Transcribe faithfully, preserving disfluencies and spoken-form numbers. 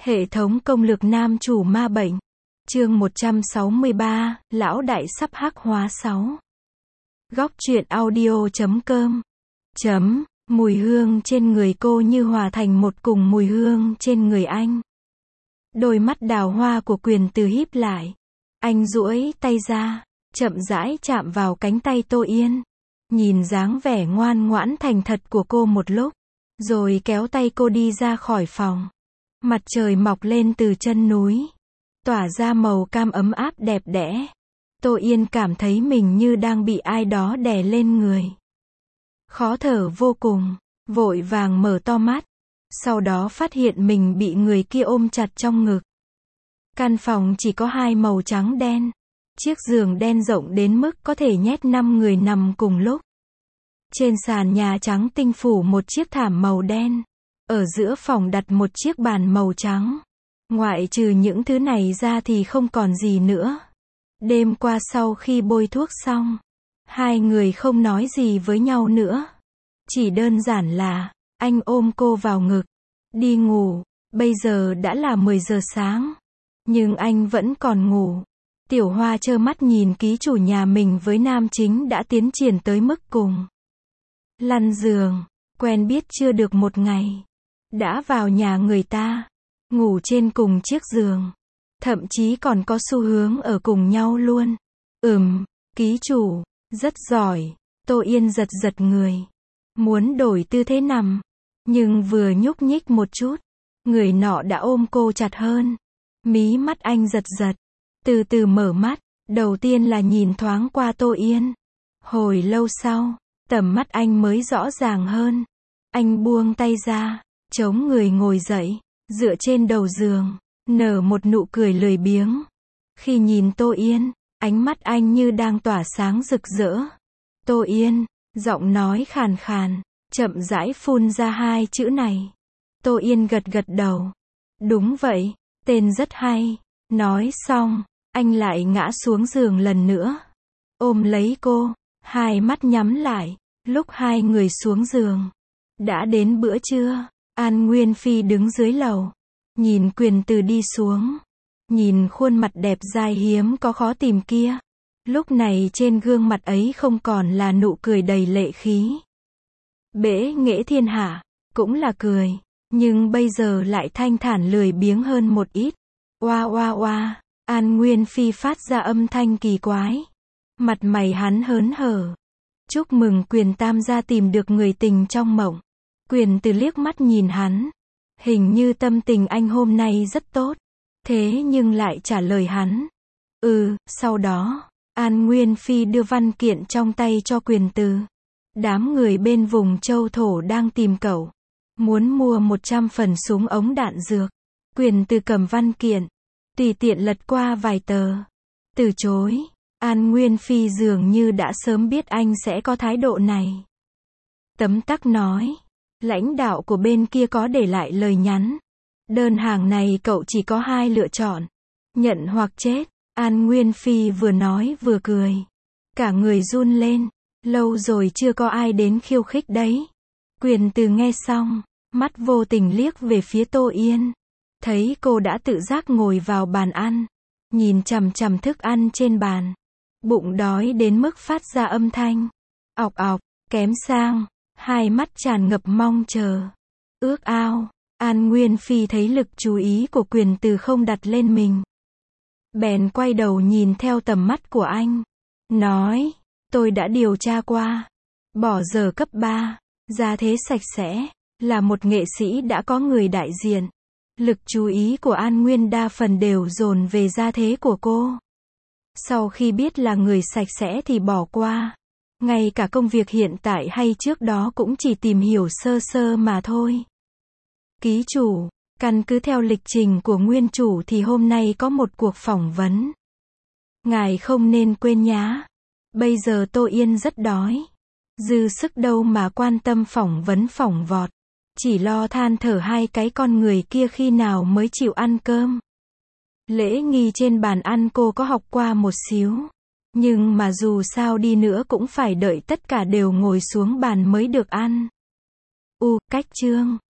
Hệ thống công lược nam chủ ma bệnh. Chương một trăm sáu mươi ba, lão đại sắp hắc hóa sáu. Góc truyện audio chấm com. Chấm, mùi hương trên người cô như hòa thành một cùng mùi hương trên người anh. Đôi mắt đào hoa của Quyền Từ híp lại. Anh duỗi tay ra, chậm rãi chạm vào cánh tay Tô Yên. Nhìn dáng vẻ ngoan ngoãn thành thật của cô một lúc, rồi kéo tay cô đi ra khỏi phòng. Mặt trời mọc lên từ chân núi, tỏa ra màu cam ấm áp đẹp đẽ. Tô Yên cảm thấy mình như đang bị ai đó đè lên người. Khó thở vô cùng, vội vàng mở to mắt. Sau đó phát hiện mình bị người kia ôm chặt trong ngực. Căn phòng chỉ có hai màu trắng đen. Chiếc giường đen rộng đến mức có thể nhét năm người nằm cùng lúc. Trên sàn nhà trắng tinh phủ một chiếc thảm màu đen. Ở giữa phòng đặt một chiếc bàn màu trắng. Ngoại trừ những thứ này ra thì không còn gì nữa. Đêm qua sau khi bôi thuốc xong, hai người không nói gì với nhau nữa. Chỉ đơn giản là, anh ôm cô vào ngực, đi ngủ. Bây giờ đã là mười giờ sáng, nhưng anh vẫn còn ngủ. Tiểu Hoa trơ mắt nhìn ký chủ nhà mình với nam chính đã tiến triển tới mức cùng. Lăn giường, quen biết chưa được một ngày, đã vào nhà người ta, ngủ trên cùng chiếc giường, thậm chí còn có xu hướng ở cùng nhau luôn. Ừm, ký chủ, rất giỏi. Tô Yên giật giật người, muốn đổi tư thế nằm, nhưng vừa nhúc nhích một chút, người nọ đã ôm cô chặt hơn. Mí mắt anh giật giật, từ từ mở mắt, đầu tiên là nhìn thoáng qua Tô Yên. Hồi lâu sau, tầm mắt anh mới rõ ràng hơn. Anh buông tay ra, chống người ngồi dậy, dựa trên đầu giường, nở một nụ cười lười biếng. Khi nhìn Tô Yên, ánh mắt anh như đang tỏa sáng rực rỡ. Tô Yên, giọng nói khàn khàn, chậm rãi phun ra hai chữ này. Tô Yên gật gật đầu. Đúng vậy, tên rất hay. Nói xong, anh lại ngã xuống giường lần nữa, ôm lấy cô, hai mắt nhắm lại. Lúc hai người xuống giường, đã đến bữa trưa. An Nguyên Phi đứng dưới lầu, nhìn Quyền Từ đi xuống, nhìn khuôn mặt đẹp dai hiếm có khó tìm kia. Lúc này trên gương mặt ấy không còn là nụ cười đầy lệ khí, bẽ nghệ thiên hạ, cũng là cười, nhưng bây giờ lại thanh thản lười biếng hơn một ít. Oa oa oa, An Nguyên Phi phát ra âm thanh kỳ quái. Mặt mày hắn hớn hở. Chúc mừng Quyền tam gia tìm được người tình trong mộng. Quyền Từ liếc mắt nhìn hắn. Hình như tâm tình anh hôm nay rất tốt. Thế nhưng lại trả lời hắn. Ừ, sau đó, An Nguyên Phi đưa văn kiện trong tay cho Quyền Từ. Đám người bên vùng châu thổ đang tìm cậu. Muốn mua một trăm phần súng ống đạn dược. Quyền Từ cầm văn kiện, tùy tiện lật qua vài tờ. Từ chối. An Nguyên Phi dường như đã sớm biết anh sẽ có thái độ này. Tấm tắc nói. Lãnh đạo của bên kia có để lại lời nhắn. Đơn hàng này cậu chỉ có hai lựa chọn. Nhận hoặc chết. An Nguyên Phi vừa nói vừa cười. Cả người run lên. Lâu rồi chưa có ai đến khiêu khích đấy. Quyền Từ nghe xong, mắt vô tình liếc về phía Tô Yên. Thấy cô đã tự giác ngồi vào bàn ăn, nhìn chằm chằm thức ăn trên bàn. Bụng đói đến mức phát ra âm thanh ọc ọc, kém sang, hai mắt tràn ngập mong chờ. Ước ao, An Nguyên Phi thấy lực chú ý của Quyền Từ không đặt lên mình. Bèn quay đầu nhìn theo tầm mắt của anh. Nói, tôi đã điều tra qua. Bỏ giờ cấp ba, gia thế sạch sẽ, là một nghệ sĩ đã có người đại diện. Lực chú ý của An Nguyên đa phần đều dồn về gia thế của cô. Sau khi biết là người sạch sẽ thì bỏ qua. Ngay cả công việc hiện tại hay trước đó cũng chỉ tìm hiểu sơ sơ mà thôi. Ký chủ, căn cứ theo lịch trình của nguyên chủ thì hôm nay có một cuộc phỏng vấn. Ngài không nên quên nhá. Bây giờ Tô Yên rất đói. Dư sức đâu mà quan tâm phỏng vấn phỏng vọt. Chỉ lo than thở hai cái con người kia khi nào mới chịu ăn cơm. Lễ nghi trên bàn ăn cô có học qua một xíu. Nhưng mà dù sao đi nữa cũng phải đợi tất cả đều ngồi xuống bàn mới được ăn. U, cách chương.